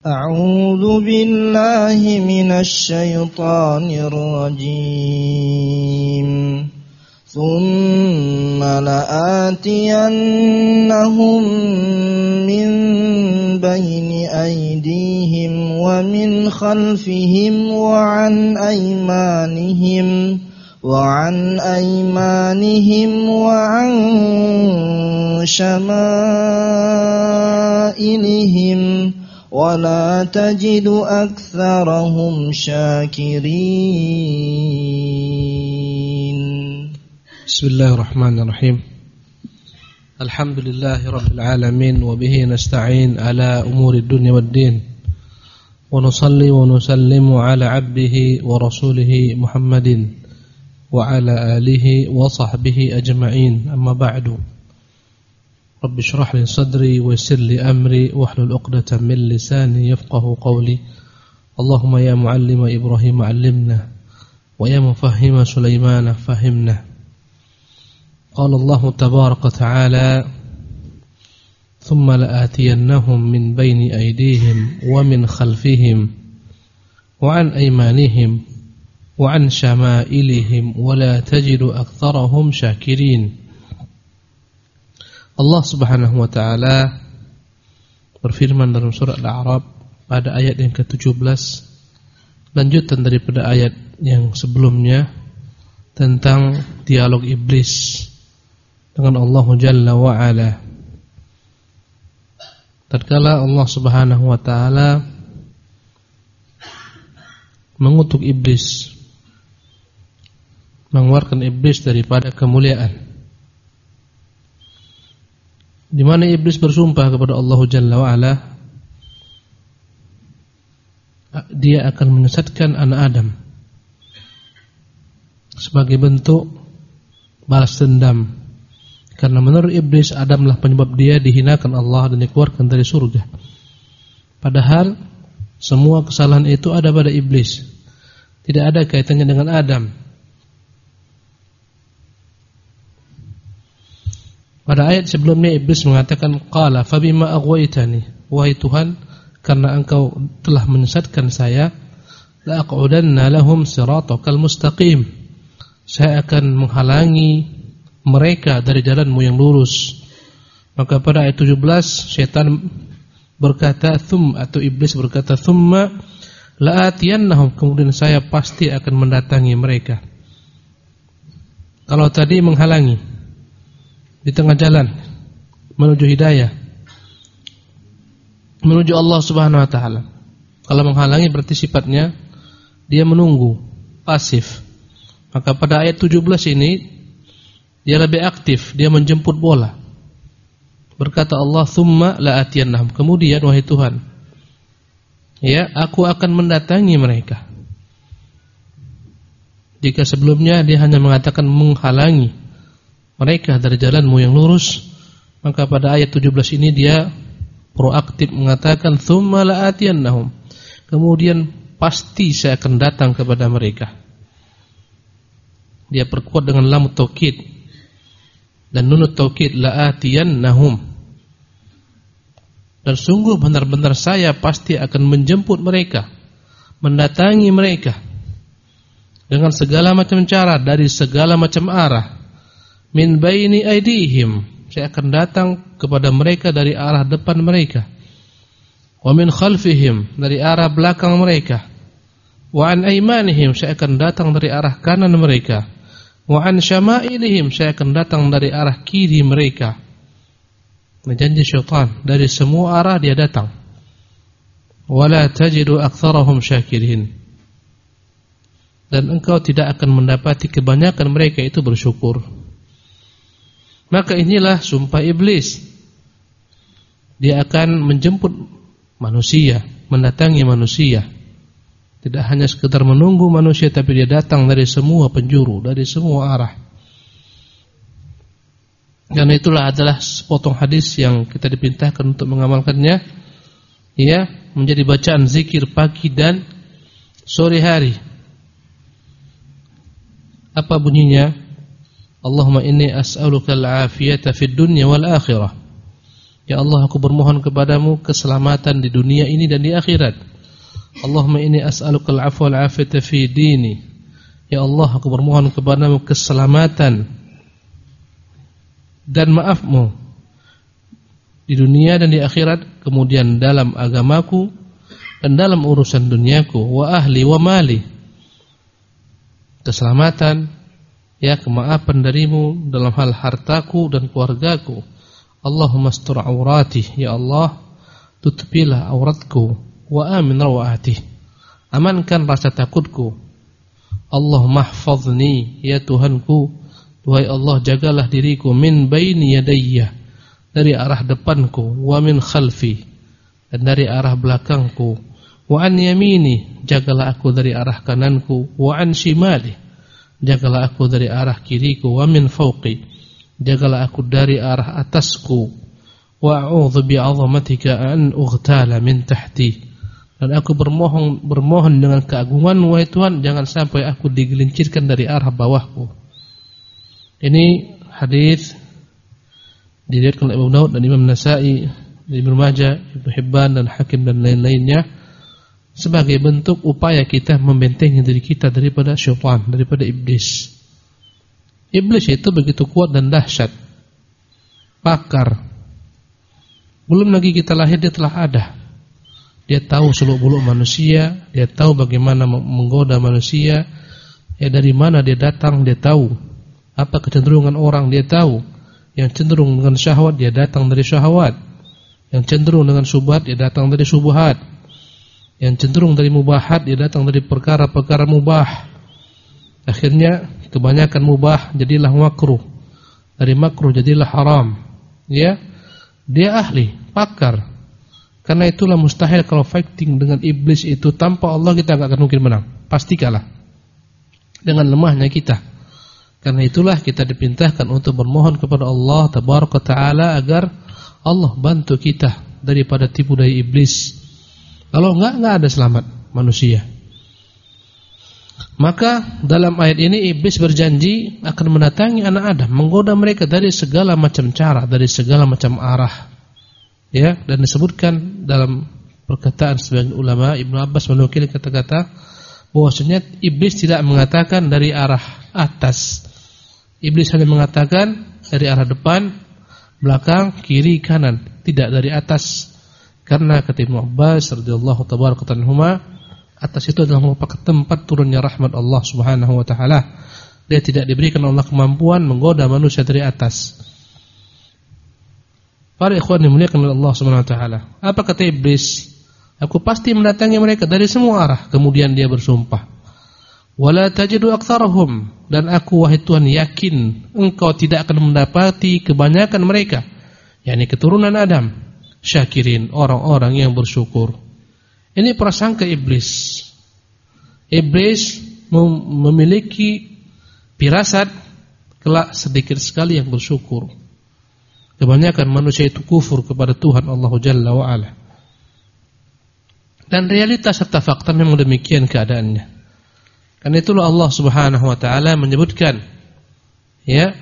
أعوذ بالله من الشيطان الرجيم ثم لآتينهم من بين أيديهم ومن خلفهم وعن أيمانهم وعن شمائلهم ولا تجد أكثرهم شاكرين. بسم الله الرحمن الرحيم. الحمد لله رب العالمين وبه نستعين على أمور الدنيا والدين ونصلي ونسلم على عبده ورسوله محمد وعلى آله وصحبه أجمعين. أما بعد، رب اشرح لي صدري ويسر لي أمري واحلل عقدة من لساني يفقه قولي. اللهم يا معلم إبراهيم علمنا ويا مفهم سليمان فهمنا. قال الله تبارك وتعالى ثم لآتينهم من بين أيديهم ومن خلفهم وعن أيمانهم وعن شمائلهم ولا تجد أكثرهم شاكرين. Allah Subhanahu wa ta'ala berfirman dalam surah Al-A'raf pada ayat yang ke-17, lanjutan daripada ayat yang sebelumnya tentang dialog iblis dengan Allah Jalla wa Ala. Tatkala Allah Subhanahu wa ta'ala mengutuk iblis, mengeluarkan iblis daripada kemuliaan, di mana iblis bersumpah kepada Allah Jalla wa Ala, dia akan menyesatkan anak Adam sebagai bentuk balas dendam, karena menurut iblis Adamlah penyebab dia dihinakan Allah dan dikeluarkan dari surga. Padahal semua kesalahan itu ada pada iblis, tidak ada kaitannya dengan Adam. Pada ayat sebelumnya iblis mengatakan, qala fabima aghwaytani, wahai Tuhan, karena engkau telah menyesatkan saya, la aq'udanna lahum siratakal mustaqim, saya akan menghalangi mereka dari jalanmu yang lurus. Maka pada ayat 17 syaitan berkata, atau iblis berkata, thumma la'atiyannahum, kemudian saya pasti akan mendatangi mereka. Kalau tadi menghalangi di tengah jalan menuju hidayah, menuju Allah Subhanahu wa ta'ala. Kalau menghalangi berarti sifatnya dia menunggu, pasif. Maka pada ayat 17 ini dia lebih aktif, dia menjemput bola. Berkata Allah, thumma la'atiyannahum, kemudian wahai Tuhan, ya, aku akan mendatangi mereka. Jika sebelumnya dia hanya mengatakan menghalangi mereka dari jalanmu yang lurus, maka pada ayat 17 ini dia proaktif mengatakan thumma la'atiyannahum, kemudian pasti saya akan datang kepada mereka. Dia perkuat dengan lam taukid dan nun taukid, la'atiyannahum, dan sungguh benar-benar saya pasti akan menjemput mereka, mendatangi mereka dengan segala macam cara, dari segala macam arah. Min baini aidihim, saya akan datang kepada mereka dari arah depan mereka. Wa min khalfihim, dari arah belakang mereka. Wa an aymanihim, saya akan datang dari arah kanan mereka. Wa an syama'ilihim, saya akan datang dari arah kiri mereka. Nah, janji syaitan, dari semua arah dia datang. Wala tajidu aktsarahum syakirin, dan engkau tidak akan mendapati kebanyakan mereka itu bersyukur. Maka inilah sumpah iblis. Dia akan menjemput manusia, mendatangi manusia. Tidak hanya sekedar menunggu manusia, tapi dia datang dari semua penjuru, dari semua arah. Dan itulah adalah sepotong hadis yang kita diperintahkan untuk mengamalkannya, ya, menjadi bacaan zikir pagi dan sore hari. Apa bunyinya? Allahumma inni as'aluka al-afiyata fid dunya wal akhirah. Ya Allah, aku bermohon kepadamu keselamatan di dunia ini dan di akhirat. Allahumma inni as'alukal afwa wal afiyata fi dini. Ya Allah, aku bermohon kepadamu keselamatan dan maafmu di dunia dan di akhirat, kemudian dalam agamaku dan dalam urusan duniaku, wa ahli wa mali. Keselamatan, ya, kemaafan darimu dalam hal hartaku dan keluargaku. Allahumma astur aurati, ya Allah, tutupilah auratku, wa amin rawati, amankan rasa takutku. Allahumma mahfazni, ya Tuhanku, wahai Allah, jagalah diriku, min baini yadayya, dari arah depanku, wa min khalfi, dan dari arah belakangku, wa an yamini, jagalah aku dari arah kananku, wa an shimali, jagalah aku dari arah kiriku, wa min fawqi, jagalah aku dari arah atasku, wa a'udzu bi'azamatika an ughtala min tahti, dan aku bermohon dengan keagungan, wahai Tuhan, jangan sampai aku digelincirkan dari arah bawahku. Ini hadis diriwayatkan oleh Abu Daud dan Imam Nasa'i, Ibnu Majah, Ibnu Hibban dan Hakim dan lain-lainnya, sebagai bentuk upaya kita membentengi diri kita daripada syaitan, daripada iblis. Iblis itu begitu kuat dan dahsyat, pakar. Belum lagi kita lahir dia telah ada. Dia tahu seluk-beluk manusia, dia tahu bagaimana menggoda manusia, ya, dari mana dia datang dia tahu, apa kecenderungan orang dia tahu. Yang cenderung dengan syahwat dia datang dari syahwat, yang cenderung dengan syubhat dia datang dari syubhat, yang cenderung dari mubahat dia datang dari perkara-perkara mubah. Akhirnya kebanyakan mubah jadilah makruh, dari makruh jadilah haram. Ya, dia ahli, pakar. Karena itulah mustahil kalau fighting dengan iblis itu tanpa Allah kita enggak akan mungkin menang. Pasti kalah dengan lemahnya kita. Karena itulah kita dipintahkan untuk bermohon kepada Allah tabaraka taala agar Allah bantu kita daripada tipu daya iblis. Kalau enggak ada selamat manusia. Maka dalam ayat ini iblis berjanji akan mendatangi anak Adam, menggoda mereka dari segala macam cara, dari segala macam arah. Ya, dan disebutkan dalam perkataan sebagian ulama, Ibnu Abbas menukil kata-kata bahwasanya iblis tidak mengatakan dari arah atas. Iblis hanya mengatakan dari arah depan, belakang, kiri, kanan, tidak dari atas. Karena kata Ibnu Abbas radhiyallahu tabaraka anhuma, atas itu adalah merupakan tempat turunnya rahmat Allah Subhanahu wa taala. Dia tidak diberikan Allah kemampuan menggoda manusia dari atas. Para ikhwan dimuliakan oleh Allah Subhanahu wa taala. Apa kata iblis? Aku pasti mendatangi mereka dari semua arah. Kemudian dia bersumpah, wala tajidu aktsarahum, dan aku wahai Tuhan yakin engkau tidak akan mendapati kebanyakan mereka, yakni keturunan Adam, syakirin, orang-orang yang bersyukur. Ini prasangka iblis. Iblis memiliki firasat kelak sedikit sekali yang bersyukur. Kebanyakan manusia itu kufur kepada Tuhan Allah Jalla wa Ala. Dan realitas serta fakta memang demikian keadaannya. Karena itulah Allah Subhanahu wa taala menyebutkan, ya,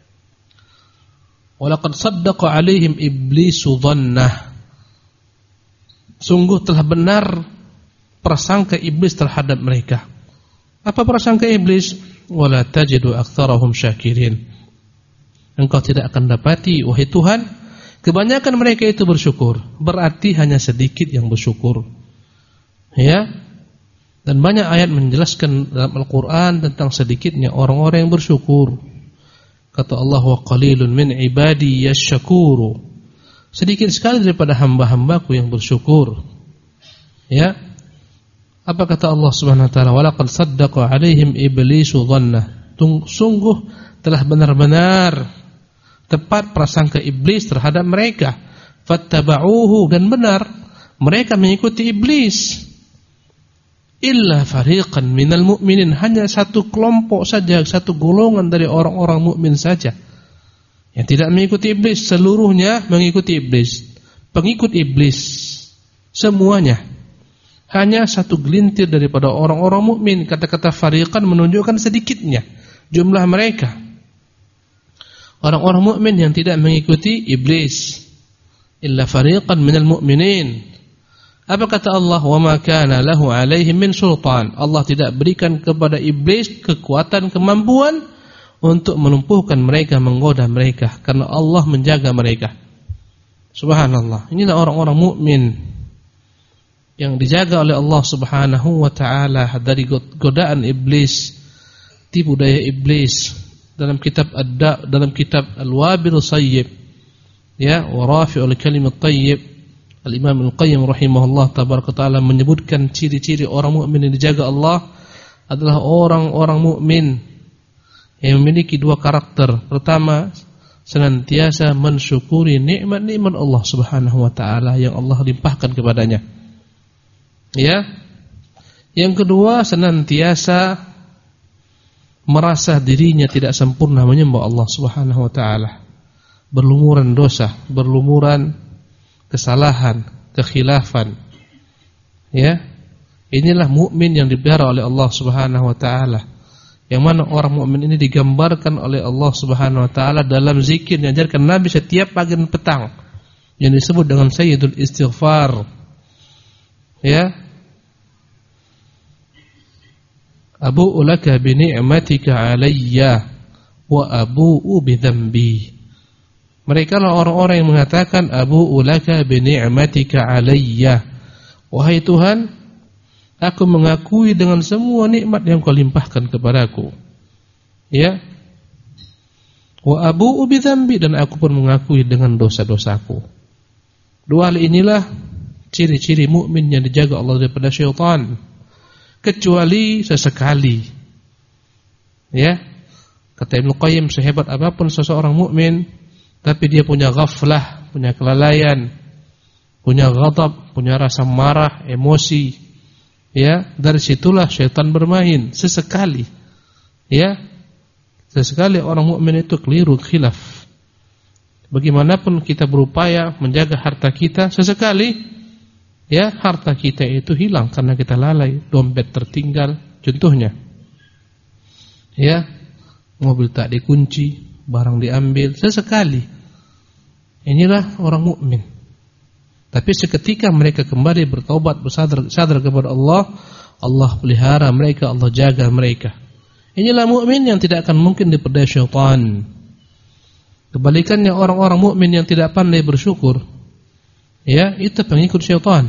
walaqad saddaqa 'alaihim iblisu dhannah. Sungguh telah benar prasangka iblis terhadap mereka. Apa prasangka iblis? Wala tajidu aktsarahum syakirin. Engkau tidak akan dapati wahai Tuhan kebanyakan mereka itu bersyukur. Berarti hanya sedikit yang bersyukur. Ya. Dan banyak ayat menjelaskan dalam Al-Qur'an tentang sedikitnya orang-orang yang bersyukur. Kata Allah, wa qalilun min ibadi yasyakuru. Sedikit sekali daripada hamba-hambaku yang bersyukur. Ya. Apa kata Allah Subhanahu wa taala? Walaqad saddaqa 'alaihim iblisu dhannah. Sungguh telah benar-benar tepat prasangka iblis terhadap mereka. Fattaba'uhu, dan benar mereka mengikuti iblis. Illa fariqan minal mu'minin, hanya satu kelompok saja, satu golongan dari orang-orang mukmin saja yang tidak mengikuti iblis. Seluruhnya mengikuti iblis, pengikut iblis semuanya. Hanya satu gelintir daripada orang-orang mukmin. Kata-kata fariqan menunjukkan sedikitnya jumlah mereka. Orang-orang mukmin yang tidak mengikuti iblis. illa fariqan minal mu'minin. Apa kata Allah? Wa ma kana lahu 'alaihim min sultan. Allah tidak berikan kepada iblis kekuatan, kemampuan untuk melumpuhkan mereka, menggoda mereka, karena Allah menjaga mereka. Subhanallah. Inilah orang-orang mukmin yang dijaga oleh Allah Subhanahu wa taala dari godaan iblis, tipu daya iblis. Dalam kitab dalam kitab Al-Wabil Sayyib, ya, wa Rafi'ul Kalimat Thayyib, Al-Imam Al-Qayyim rahimahullah tabaraka taala menyebutkan ciri-ciri orang mukmin yang dijaga Allah adalah orang-orang mukmin yang memiliki dua karakter. Pertama, senantiasa mensyukuri nikmat-nikmat Allah Subhanahu wa taala yang Allah limpahkan kepadanya. Ya. Yang kedua, senantiasa merasa dirinya tidak sempurna menyembah Allah Subhanahu wa taala. Berlumuran dosa, berlumuran kesalahan, kekhilafan. Ya. Inilah mukmin yang dipelihara oleh Allah Subhanahu wa taala. Yang mana orang mukmin ini digambarkan oleh Allah Subhanahu wa taala dalam zikir yang diajarkan Nabi setiap pagi dan petang, yang disebut dengan Sayyidul Istighfar. Ya. Abu'u laka bi ni'matika 'alayya wa abu'u bi dhanbi. Mereka lah orang-orang yang mengatakan abu'u laka bi ni'matika 'alayya. Wahai Tuhan, aku mengakui dengan semua nikmat yang Kau limpahkan kepadaku. Ya. Wa abu'u bi dhanbi, dan aku pun mengakui dengan dosa-dosaku. Dua hal inilah ciri-ciri mukmin yang dijaga Allah daripada syaitan. Kecuali sesekali. Ya. Kata Ibnu Qayyim, sehebat apapun seseorang mukmin, tapi dia punya ghaflah, punya kelalaian, punya ghadab, punya rasa marah, emosi, ya, dari situlah syaitan bermain sesekali. Ya. Sesekali orang mukmin itu keliru, khilaf. Bagaimanapun kita berupaya menjaga harta kita, sesekali, ya, harta kita itu hilang karena kita lalai, dompet tertinggal, contohnya. Ya. Mobil tak dikunci, barang diambil, sesekali. Inilah orang mukmin. Tapi seketika mereka kembali bertaubat, sadar kepada Allah, Allah pelihara mereka, Allah jaga mereka. Inilah mukmin yang tidak akan mungkin diperdaya syaitan. Kebalikannya orang-orang mukmin yang tidak pandai bersyukur, ya, itu pengikut syaitan.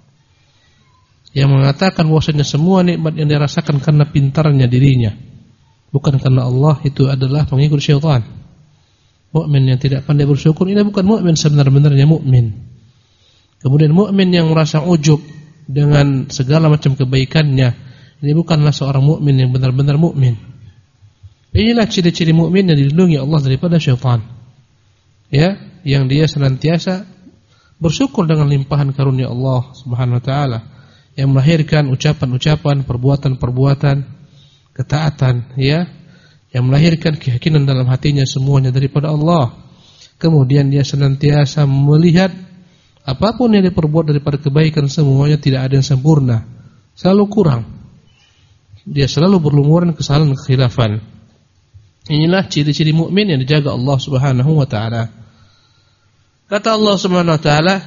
Yang mengatakan bahwasanya semua nikmat yang dirasakan karena pintarnya dirinya, bukan karena Allah, itu adalah pengikut syaitan. Mukmin yang tidak pandai bersyukur ini bukan mukmin sebenar-benarnya mukmin. Kemudian mukmin yang merasa ujub dengan segala macam kebaikannya, ini bukanlah seorang mukmin yang benar-benar mukmin. Inilah ciri-ciri mukmin yang dilindungi Allah daripada syaitan. Ya, yang dia senantiasa bersyukur dengan limpahan karunia Allah Subhanahu wa taala, yang melahirkan ucapan-ucapan, perbuatan-perbuatan ketaatan, ya, yang melahirkan keyakinan dalam hatinya semuanya daripada Allah. Kemudian dia senantiasa melihat apapun yang diperbuat daripada kebaikan, semuanya tidak ada yang sempurna, selalu kurang. Dia selalu berlumuran kesalahan, kekhilafan. Inilah ciri-ciri mukmin yang dijaga Allah Subhanahu wa taala. Kata Allah Subhanahu wa taala,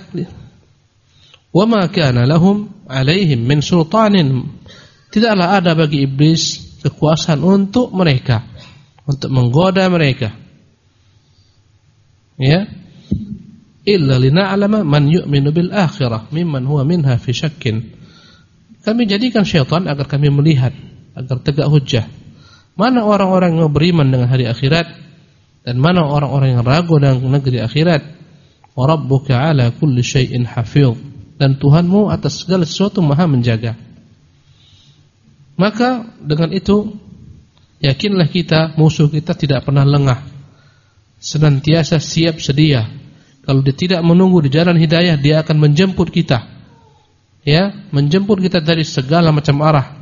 "Wa ma kana lahum 'alaihim min sultanin." Tidaklah ada bagi iblis kekuasaan untuk mereka, untuk menggoda mereka. Ya. Illa lina'lama man yu'minu bil akhirah mimman huwa minha fi syakkin. Kami jadikan syaitan agar kami melihat, agar tegak hujjah, mana orang-orang yang beriman dengan hari akhirat dan mana orang-orang yang ragu dengan negeri akhirat. Wa rabbuka 'ala kulli syai'in hafidh, dan Tuhanmu atas segala sesuatu Maha menjaga. Maka dengan itu yakinlah kita, musuh kita tidak pernah lengah, senantiasa siap sedia. Kalau dia tidak menunggu di jalan hidayah, dia akan menjemput kita. Ya, menjemput kita dari segala macam arah.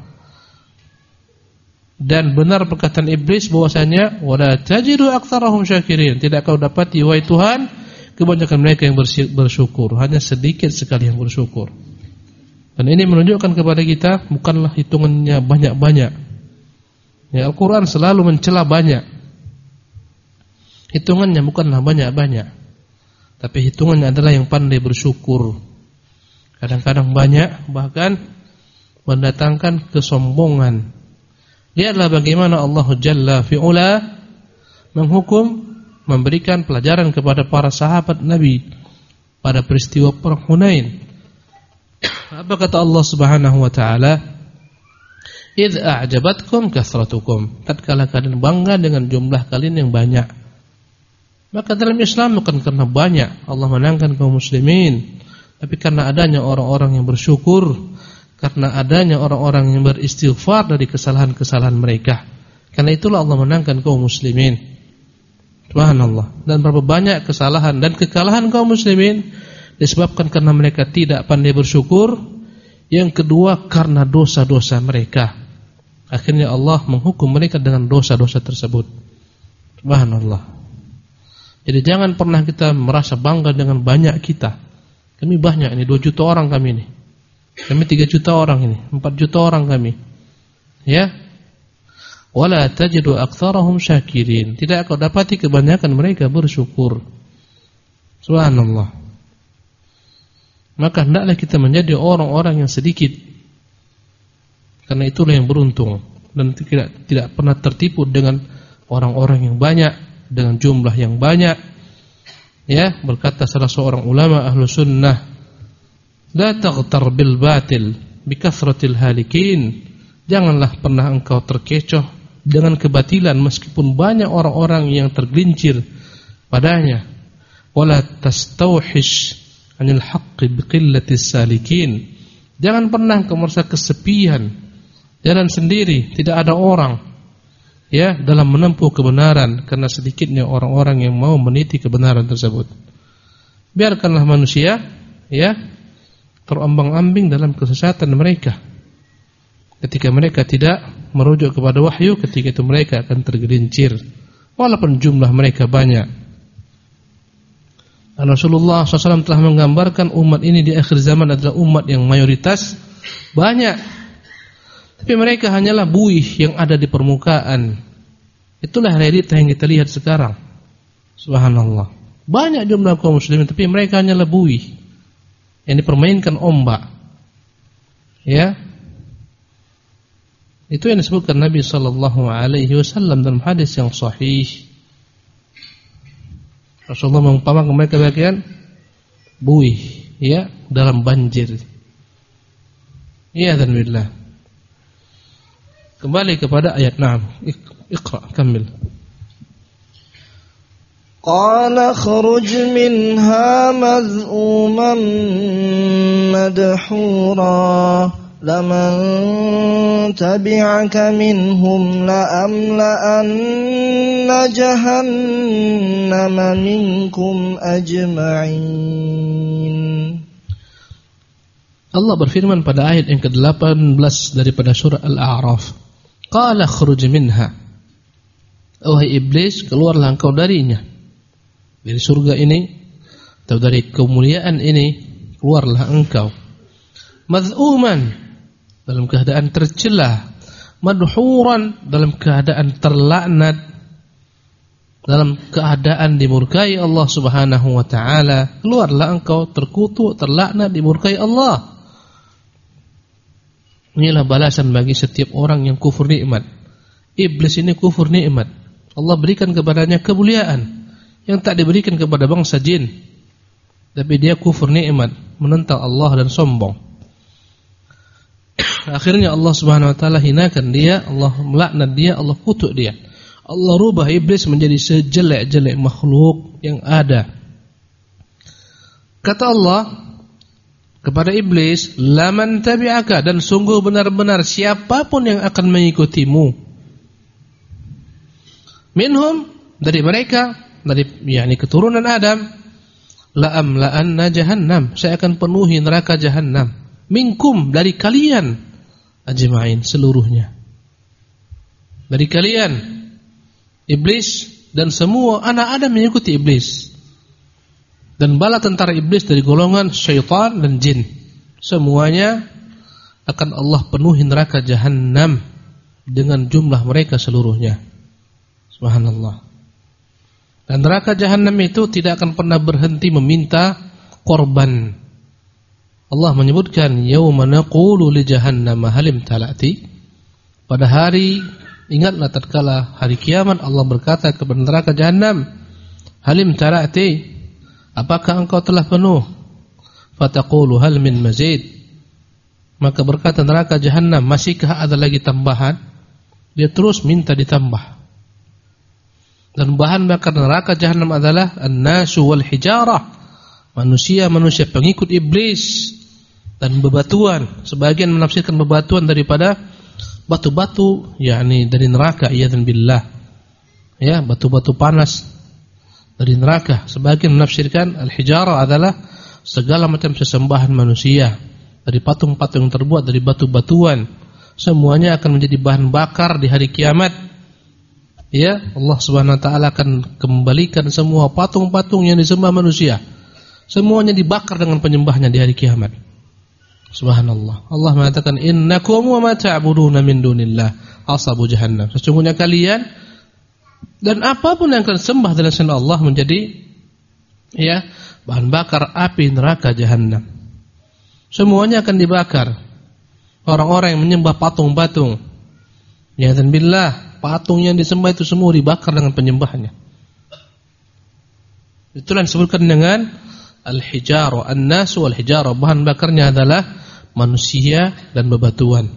Dan benar perkataan iblis bahwasanya wala tajidu aktsarahum syakirin. Tidak kau dapati wahai Tuhan kebanyakan mereka yang bersyukur, hanya sedikit sekali yang bersyukur. Dan ini menunjukkan kepada kita bukanlah hitungannya banyak-banyak. Ya, Al-Quran selalu mencela banyak. Hitungannya bukanlah banyak-banyak. tapi hitungannya adalah yang pandai bersyukur. Kadang-kadang banyak bahkan mendatangkan kesombongan. Lihatlah bagaimana Allah Jalla fi'ula menghukum, memberikan pelajaran kepada para sahabat Nabi pada peristiwa Perang Hunain. Apa kata Allah Subhanahu wa taala? "Idz a'jabatkum kathratukum." Tatkala kalian bangga dengan jumlah kalian yang banyak. Maka dalam Islam bukan karena banyak Allah menangkan kaum muslimin, tapi karena adanya orang-orang yang bersyukur, karena adanya orang-orang yang beristighfar dari kesalahan-kesalahan mereka. Karena itulah Allah menangkan kaum muslimin. Subhanallah. Dan berapa banyak kesalahan dan kekalahan kaum muslimin disebabkan karena mereka tidak pandai bersyukur. Yang kedua karena dosa-dosa mereka. Akhirnya Allah menghukum mereka dengan dosa-dosa tersebut. Subhanallah. Jadi jangan pernah kita merasa bangga dengan banyak kita. Kami banyak ini, 2 juta orang kami ini. Kami 3 juta orang ini, 4 juta orang kami. Ya. Wala tajidu aktsarahum syakirin. Tidak kau dapati kebanyakan mereka bersyukur. Subhanallah. Maka hendaklah kita menjadi orang-orang yang sedikit. Karena itulah yang beruntung dan tidak pernah tertipu dengan orang-orang yang banyak, dengan jumlah yang banyak. Ya, berkata salah seorang ulama ahlu sunnah, la taghtar bil batil bi kathratil halikin. Janganlah pernah engkau terkecoh dengan kebatilan meskipun banyak orang-orang yang tergelincir padanya. Wala tastauhish 'anil haqqi biqillatis salikin. Jangan pernah engkau merasa kesepian, jalan sendiri, tidak ada orang ya dalam menempuh kebenaran karena sedikitnya orang-orang yang mau meniti kebenaran tersebut. Biarkanlah manusia ya terombang-ambing dalam kesesatan mereka. Ketika mereka tidak merujuk kepada wahyu, ketika itu mereka akan tergelincir walaupun jumlah mereka banyak. Dan Rasulullah SAW telah menggambarkan umat ini di akhir zaman adalah umat yang mayoritas banyak, tapi mereka hanyalah buih yang ada di permukaan. Itulah realita yang kita lihat sekarang. Subhanallah. Banyak jumlah kaum muslimin, tapi mereka hanyalah buih yang dipermainkan ombak. Ya. Itu yang disebutkan Nabi SAW dalam hadis yang sahih. Rasulullah mengumpamakan mereka bagian buih ya dalam banjir. Ya dan billah. Kembali kepada ayat 6. Iqra, kamil. Qala khruj minha madhuman madhura laman tabi'aka minhum la'amla'anna jahannama minkum ajma'in. Allah berfirman pada ayat yang ke-18 daripada surah Al-A'raf. Qala khruj minha. Wahai iblis, keluarlah engkau darinya. Dari surga ini atau dari kemuliaan ini, keluarlah engkau. Madhuman, dalam keadaan tercela, madhuran, dalam keadaan terlaknat, dalam keadaan dimurkai Allah Subhanahu wa taala. Keluarlah engkau terkutuk, terlaknat, dimurkai Allah. Inilah balasan bagi setiap orang yang kufur nikmat. Iblis ini kufur nikmat. Allah berikan kepadanya kemuliaan yang tak diberikan kepada bangsa jin. Tapi dia kufur nikmat, menentang Allah dan sombong. Akhirnya Allah Subhanahu wa taala hinakan dia, Allah melaknat dia, Allah kutuk dia. Allah rubah iblis menjadi sejelek-jelek makhluk yang ada. Kata Allah kepada iblis, "Laman tabi'aka," dan sungguh benar-benar siapapun yang akan mengikutimu. Minhum, dari mereka, dari keturunan Adam, la'amla'anna jahannam, saya akan penuhi neraka jahannam. Minkum, dari kalian, ajma'in, seluruhnya. Dari kalian, iblis dan semua anak Adam mengikuti iblis. Dan bala tentara iblis dari golongan syaitan dan jin, semuanya akan Allah penuhi neraka jahannam dengan jumlah mereka seluruhnya. Subhanallah. Dan neraka Jahannam itu tidak akan pernah berhenti meminta korban. Allah menyebutkan yauma naqulu li jahannam halim talati. Pada hari, ingatlah tatkala hari kiamat, Allah berkata kepada neraka Jahannam, halim talati, apakah engkau telah penuh? Fataqulu hal min mazid. Maka berkata neraka Jahannam, masihkah ada lagi tambahan? Dia terus minta ditambah. Dan bahan bakar neraka Jahannam adalah an-nasu wal hijarah, manusia-manusia pengikut iblis, dan bebatuan. Sebagian menafsirkan bebatuan daripada batu-batu, yakni dari neraka, iyadzan billah. Ya, batu-batu panas dari neraka. Sebagian menafsirkan al-hijarah adalah segala macam sesembahan manusia, dari patung-patung yang terbuat dari batu-batuan. Semuanya akan menjadi bahan bakar di hari kiamat. Ya, Allah Subhanahu wa taala akan kembalikan semua patung-patung yang disembah manusia. Semuanya dibakar dengan penyembahnya di hari kiamat. Subhanallah. Allah mengatakan innakum wa ma ta'buduna min dunillah ashabu jahannam. Sesungguhnya kalian dan apapun yang kalian sembah dari selain Allah menjadi ya bahan bakar api neraka Jahannam. Semuanya akan dibakar. Orang-orang yang menyembah patung-patung, ya dan billah, patung yang disembah itu semua dibakar dengan penyembahnya. Itulah yang disebutkan dengan al-hijarah, an-nas wal hijarah. Bahan bakarnya adalah manusia dan bebatuan.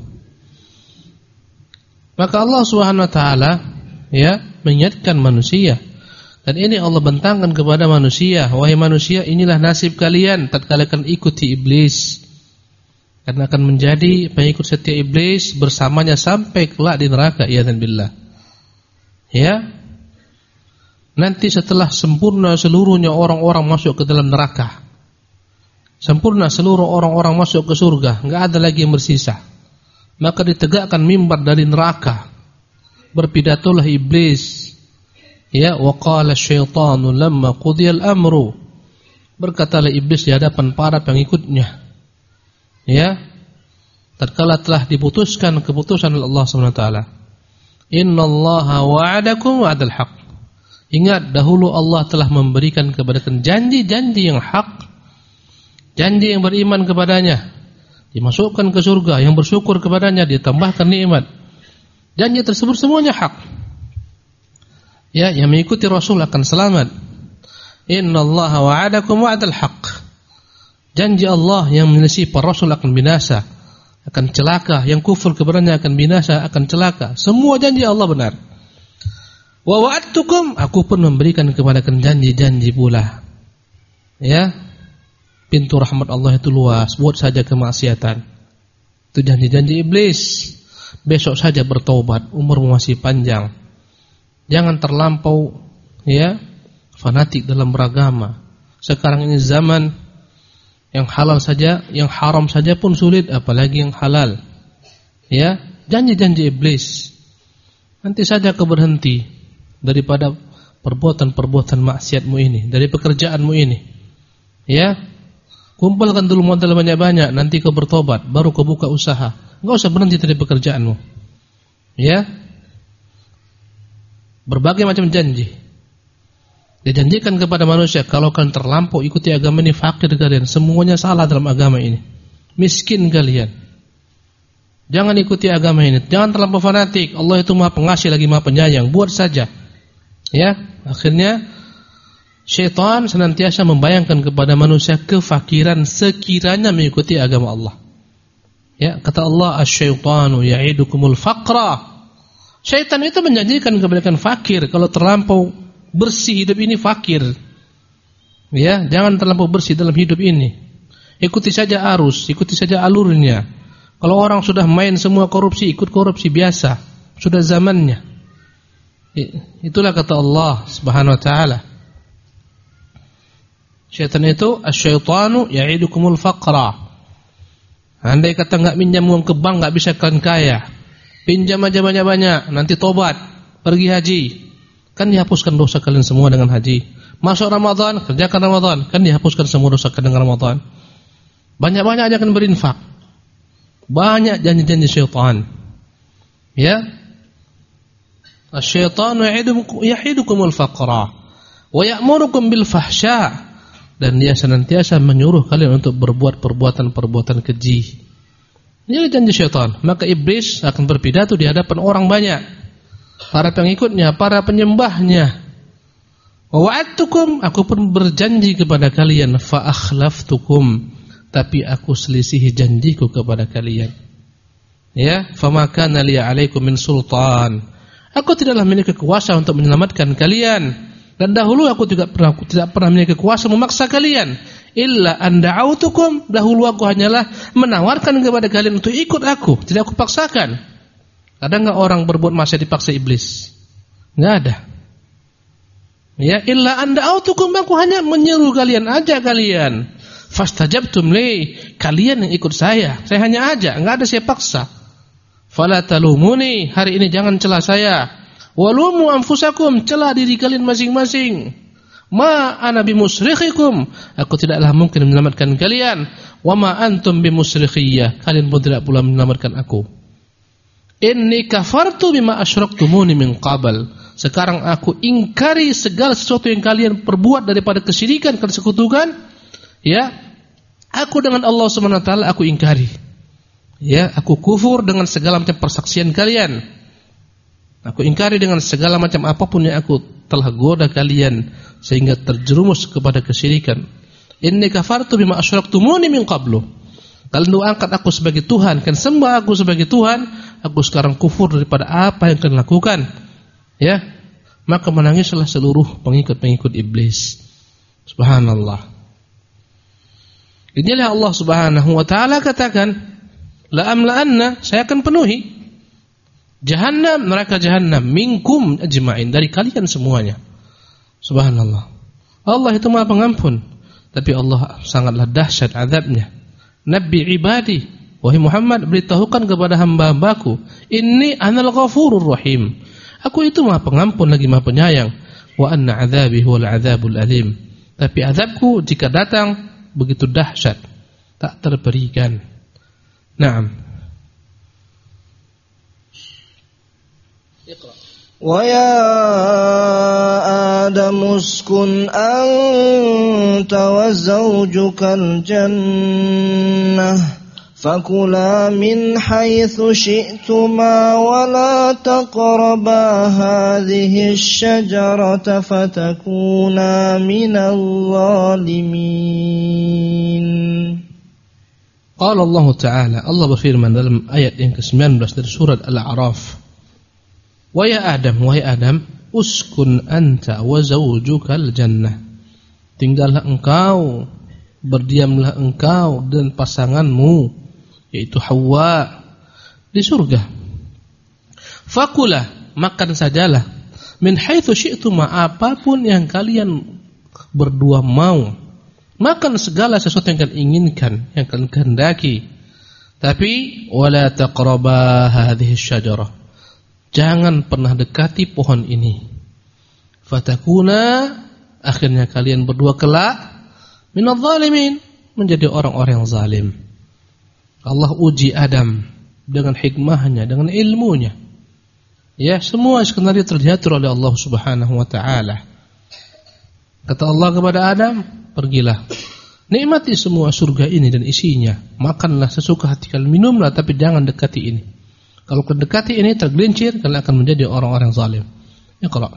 Maka Allah Subhanahu wa taala ya mengingatkan manusia. Dan ini Allah bentangkan kepada manusia, wahai manusia, inilah nasib kalian tatkala kalian ikuti iblis. Karena akan menjadi pengikut setia iblis bersamanya sampai kelak di neraka, iyadzan billah. Ya. Nanti setelah sempurna seluruhnya orang-orang masuk ke dalam neraka, sempurna seluruh orang-orang masuk ke surga, enggak ada lagi yang bersisa. Maka ditegakkan mimbar dari neraka. Berpidatolah iblis. Ya, wa qala asyaitanu lamma qudiyal amru. Berkatalah iblis di hadapan para pengikutnya. Ya, tatkala telah diputuskan keputusan oleh Allah Subhanahu wa taala. Innallaha wa'adakum wa'dal haqq. Ingat dahulu Allah telah memberikan kepada kalian janji-janji yang hak. Janji yang beriman kepadanya dimasukkan ke surga, yang bersyukur kepadanya ditambahkan nikmat. Janji tersebut semuanya hak. Ya, yang mengikuti Rasul akan selamat. Innallaha wa'adakum wa'dal haqq. Janji Allah yang menyelisih para Rasul akan binasa, akan celaka. Yang kufur kepadanya akan binasa, akan celaka. Semua janji Allah benar. Wa wa'adtukum, aku pun memberikan kepada kalian janji-janji pula. Ya, pintu rahmat Allah itu luas, buat saja kemaksiatan. Itu janji-janji iblis. Besok saja bertobat, umurmu masih panjang. Jangan terlampau ya fanatik dalam beragama. Sekarang ini zaman yang halal saja, yang haram saja pun sulit, apalagi yang halal. Ya, janji-janji iblis. Nanti saja kau berhenti daripada perbuatan-perbuatan maksiatmu ini, dari pekerjaanmu ini. Ya, kumpulkan dulu modal banyak-banyak, nanti kau bertobat, baru kau buka usaha. Enggak usah berhenti dari pekerjaanmu. Ya, berbagai macam janji dijanjikan kepada manusia. Kalau kalian terlampau ikuti agama ini, fakir kalian, semuanya salah dalam agama ini, miskin kalian. Jangan ikuti agama ini, jangan terlampau fanatik. Allah itu Maha Pengasih lagi Maha Penyayang, buat saja. Ya, akhirnya syaitan senantiasa membayangkan kepada manusia kefakiran sekiranya mengikuti agama Allah. Ya, kata Allah, asyaitanu ya'idukumul faqra. Syaitan itu menjanjikan kepada kalian fakir. Kalau terlampau bersih hidup ini, fakir. Ya, jangan terlampau bersih dalam hidup ini. Ikuti saja arus, ikuti saja alurnya. Kalau orang sudah main semua korupsi, ikut korupsi biasa, sudah zamannya. Itulah kata Allah Subhanahu wa taala. Syaitan itu asyaitanu ya'idukumul faqra. Andai kata enggak minjam uang ke bank enggak bisa kalian kaya. Pinjam aja banyak-banyak, nanti tobat, pergi haji. Kan dihapuskan dosa kalian semua dengan haji. Masuk Ramadan, kerjakan Ramadan, kan dihapuskan semua dosa kalian dengan Ramadan. Banyak-banyak aja kan berinfak. Banyak janji-janji syaitan. Ya. Asy-syaitanu ya'idukumul faqra. Wa ya'murukum bil fahsya, dan dia senantiasa menyuruh kalian untuk berbuat perbuatan-perbuatan keji. Ini janji syaitan. Maka iblis akan berpidato di hadapan orang banyak, para pengikutnya, para penyembahnya. Wa wa'adtukum, aku pun berjanji kepada kalian, fa akhlaftukum, tapi aku selisihi janjiku kepada kalian. Ya, fama kana li 'alaikum min sultan. Aku tidaklah memiliki kuasa untuk menyelamatkan kalian, dan dahulu aku tidak pernah memiliki kuasa memaksa kalian. Illa an da'autukum, dahulu aku hanyalah menawarkan kepada kalian untuk ikut aku, tidak aku paksakan. Ada enggak orang berbuat maksiat dipaksa iblis? Enggak ada. Ya, illa an da'autukum, aku hanya menyeru kalian, ajak kalian. Fastajabtum li, kalian yang ikut saya hanya ajak, enggak ada saya paksa. Fala talumuni, hari ini jangan celah saya. Walumu anfusakum, celah diri kalian masing-masing. Ma ana bimusrikhikum, aku tidaklah mungkin menyelamatkan kalian. Wa ma antum bimusrikhiyya, kalian pun tidak pula menyelamatkan aku. Inni kafartu bima asyraktumuni min qabl, sekarang aku ingkari segala sesuatu yang kalian perbuat daripada kesyirikan, kesekutukan. Ya, aku dengan Allah Subhanahu wa taala aku ingkari. Ya, aku kufur dengan segala macam persaksian kalian. Aku ingkari dengan segala macam apapun yang aku telah goda kalian sehingga terjerumus kepada kesyirikan. Inni kafartu bima asyraktumuni min qablu. Kalian angkat aku sebagai Tuhan, kan sembah aku sebagai Tuhan, aku sekarang kufur daripada apa yang kalian lakukan. Ya, maka menangislah seluruh pengikut-pengikut iblis. Subhanallah. Inilah Allah Subhanahu wa taala katakan, la amla'anna, saya akan penuhi Jahannam, neraka Jahannam, minkum ajma'in, dari kalian semuanya. Subhanallah. Allah itu Maha Pengampun, tapi Allah sangatlah dahsyat azabnya. Nabi ibadi, wahai Muhammad, beritahukan kepada hamba-hambaku, inni anal ghafurur rahim, aku itu Maha Pengampun lagi Maha Penyayang. Wa anna azabi huwal azabul alim, tapi azabku jika datang begitu dahsyat, tak terberikan. Naam. وَيَا آدَمُ اسْكُنْ أَنْتَ وَزَوْجُكَ الْجَنَّةَ فَكُلَا مِنْ حَيْثُ شِئْتُمَا وَلَا تَقْرَبَا هَذِهِ الشَّجَرَةَ فَتَكُونَا مِنَ الظَّالِمِينَ. Qala Allah Ta'ala, Allah berfirman dalam ayat yang ke-19 dari surat Al-A'raf, wa ya Adam, wahai Adam, uskun anta wa zawjukal jannah, tinggallah engkau, berdiamlah engkau dan pasanganmu yaitu Hawa di surga. Fakulah, makan sajalah, min haitsu syi'tuma, apapun yang kalian berdua mau, makan segala sesuatu yang kalian inginkan, yang kalian kehendaki. Tapi wala taqraba hadhihi syajarah, jangan pernah dekati pohon ini. Fatakuna, akhirnya kalian berdua kelak minadh zalimin, menjadi orang-orang yang zalim. Allah uji Adam dengan hikmahnya, dengan ilmunya. Ya, semua skenario terdiatur oleh Allah Subhanahu wa taala. Kata Allah kepada Adam, pergilah, nikmati semua surga ini dan isinya, makanlah sesuka hati kalian, minumlah, tapi jangan dekati ini. Kalau mendekati ini tergelincir, kalian akan menjadi orang-orang zalim. Iqra.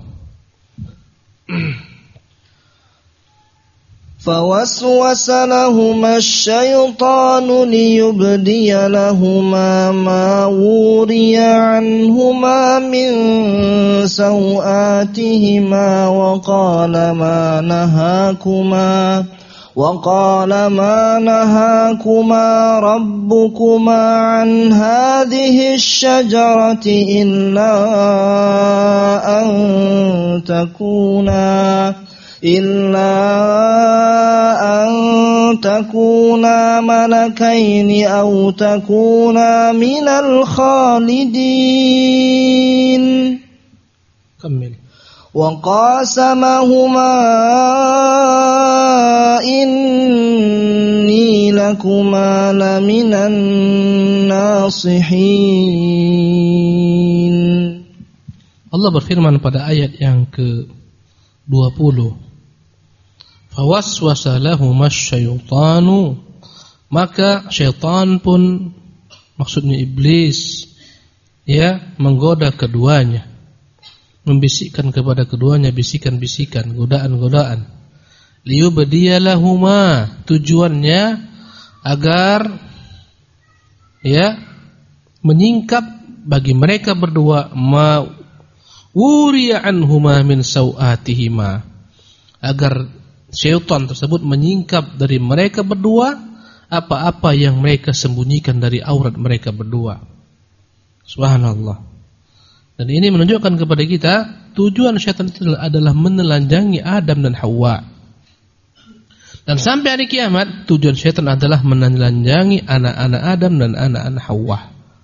فَوَسْوَسَ لَهُمَا الشَّيْطَانُ لِيُبْدِيَ لَهُمَا مَا وُورِيَ عَنْهُمَا مِنْ سَوْآتِهِمَا وقال ما نهاكما ربكما عن هذه الشجرة إلا أن تكونا ملكين أو تكونا من الخالدين. كمل. وقاسمهما إني لكما لمن الناصحين. Allah berfirman pada ayat yang ke 20. Fawaswasa lahumas syaitanu, maka syaitan pun, maksudnya iblis, menggoda keduanya, membisikkan kepada keduanya bisikan-bisikan, godaan-godaan. Liyubdiyalahuma, tujuannya agar menyingkap bagi mereka berdua ma wuriya anhuma min sawatihima, agar syaitan tersebut menyingkap dari mereka berdua apa-apa yang mereka sembunyikan dari aurat mereka berdua. Subhanallah. Dan ini menunjukkan kepada kita tujuan syaitan itu adalah menelanjangi Adam dan Hawa. Dan sampai hari kiamat tujuan syaitan adalah menelanjangi anak-anak Adam dan anak-anak Hawa.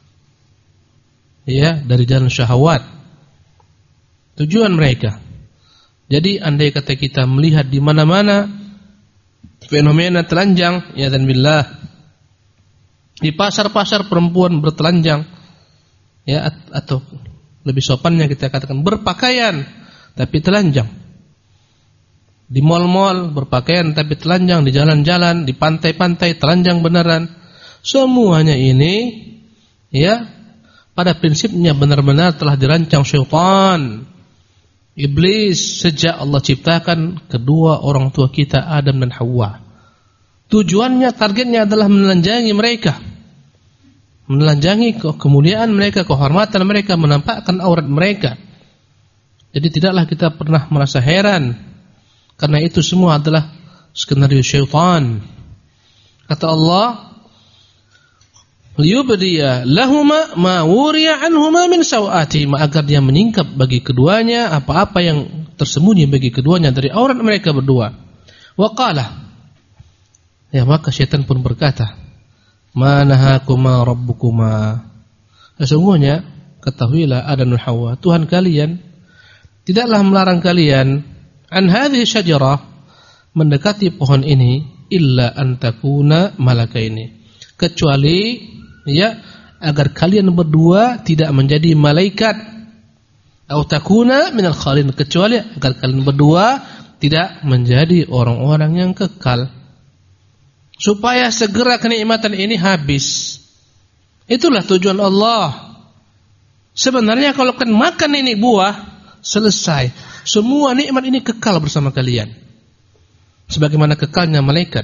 Dari jalan syahwat. Tujuan mereka. Jadi andai kata kita melihat di mana-mana fenomena telanjang, ya dan billah, di pasar-pasar perempuan bertelanjang, atau lebih sopannya kita katakan berpakaian tapi telanjang. Di mal-mal berpakaian tapi telanjang, di jalan-jalan, di pantai-pantai telanjang beneran. Semuanya ini pada prinsipnya benar-benar telah dirancang syaitan, iblis, sejak Allah ciptakan kedua orang tua kita Adam dan Hawa. Tujuannya, targetnya adalah menelanjangi mereka, menelanjangi kemuliaan mereka, kehormatan mereka, menampakkan aurat mereka. Jadi tidaklah kita pernah merasa heran, karena itu semua adalah skenario syaitan. Kata Allah, liyubdiya lahuma ma wuriya anhuma min sawatihima, agar dia menyingkap bagi keduanya apa-apa yang tersembunyi bagi keduanya dari aurat mereka berdua. Wa qala, maka syaitan pun berkata, ma nahakuma rabbukuma, sesungguhnya ketahuilah Adam dan Hawa, Tuhan kalian tidaklah melarang kalian an hadhihi syajarah, mendekati pohon ini, illa an takuna malakaini, kecuali agar kalian berdua tidak menjadi malaikat, atau takuna minal khalin, kecuali agar kalian berdua tidak menjadi orang-orang yang kekal, supaya segera kenikmatan ini habis. Itulah tujuan Allah. Sebenarnya kalau kan makan ini buah, selesai, semua nikmat ini kekal bersama kalian, sebagaimana kekalnya malaikat.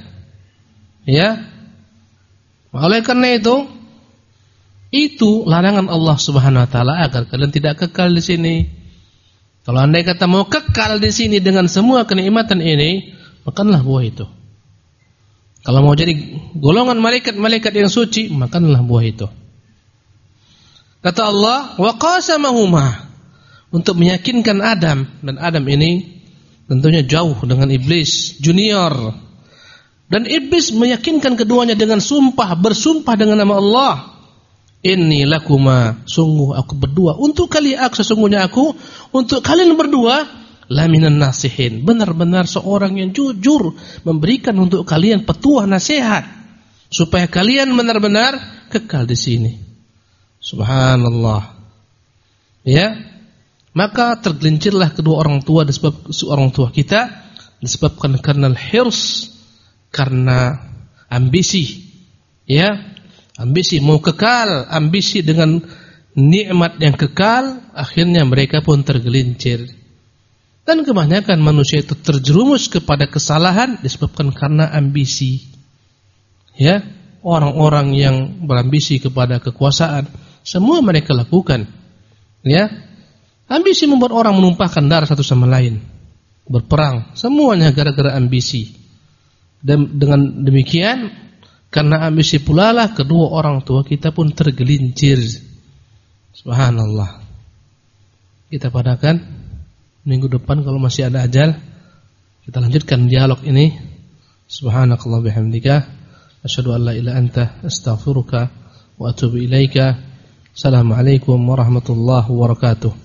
Oleh karena itu larangan Allah Subhanahu wa taala agar kalian tidak kekal di sini. Kalau andai kata mau kekal di sini dengan semua kenikmatan ini, makanlah buah itu. Kalau mau jadi golongan malaikat-malaikat yang suci, makanlah buah itu. Kata Allah, wa qasamahuma, untuk meyakinkan Adam, dan Adam ini tentunya jauh dengan iblis junior. Dan iblis meyakinkan keduanya dengan bersumpah dengan nama Allah. Inni lakuma, sungguh aku berdua untuk kalian, sesungguhnya aku untuk kalian berdua laminan nasihin, benar-benar seorang yang jujur, memberikan untuk kalian petuah nasihat supaya kalian benar-benar kekal di sini. Subhanallah. Maka tergelincirlah kedua orang tua, orang tua kita disebabkan karena hirs, karena ambisi. Ambisi mau kekal, ambisi dengan nikmat yang kekal, akhirnya mereka pun tergelincir. Dan kebanyakan manusia itu terjerumus kepada kesalahan disebabkan karena ambisi. Orang-orang yang berambisi kepada kekuasaan, semua mereka lakukan. Ambisi membuat orang menumpahkan darah satu sama lain, berperang, semuanya gara-gara ambisi. Dan dengan demikian, karena ambisi pula lah kedua orang tua kita pun tergelincir. Subhanallah. Kita padakan minggu depan kalau masih ada ajal, kita lanjutkan dialog ini. Subhanakallah bihamdika, asyhadu an la ilaha anta, astaghfiruka wa atubu ilaika. Assalamualaikum warahmatullahi wabarakatuh.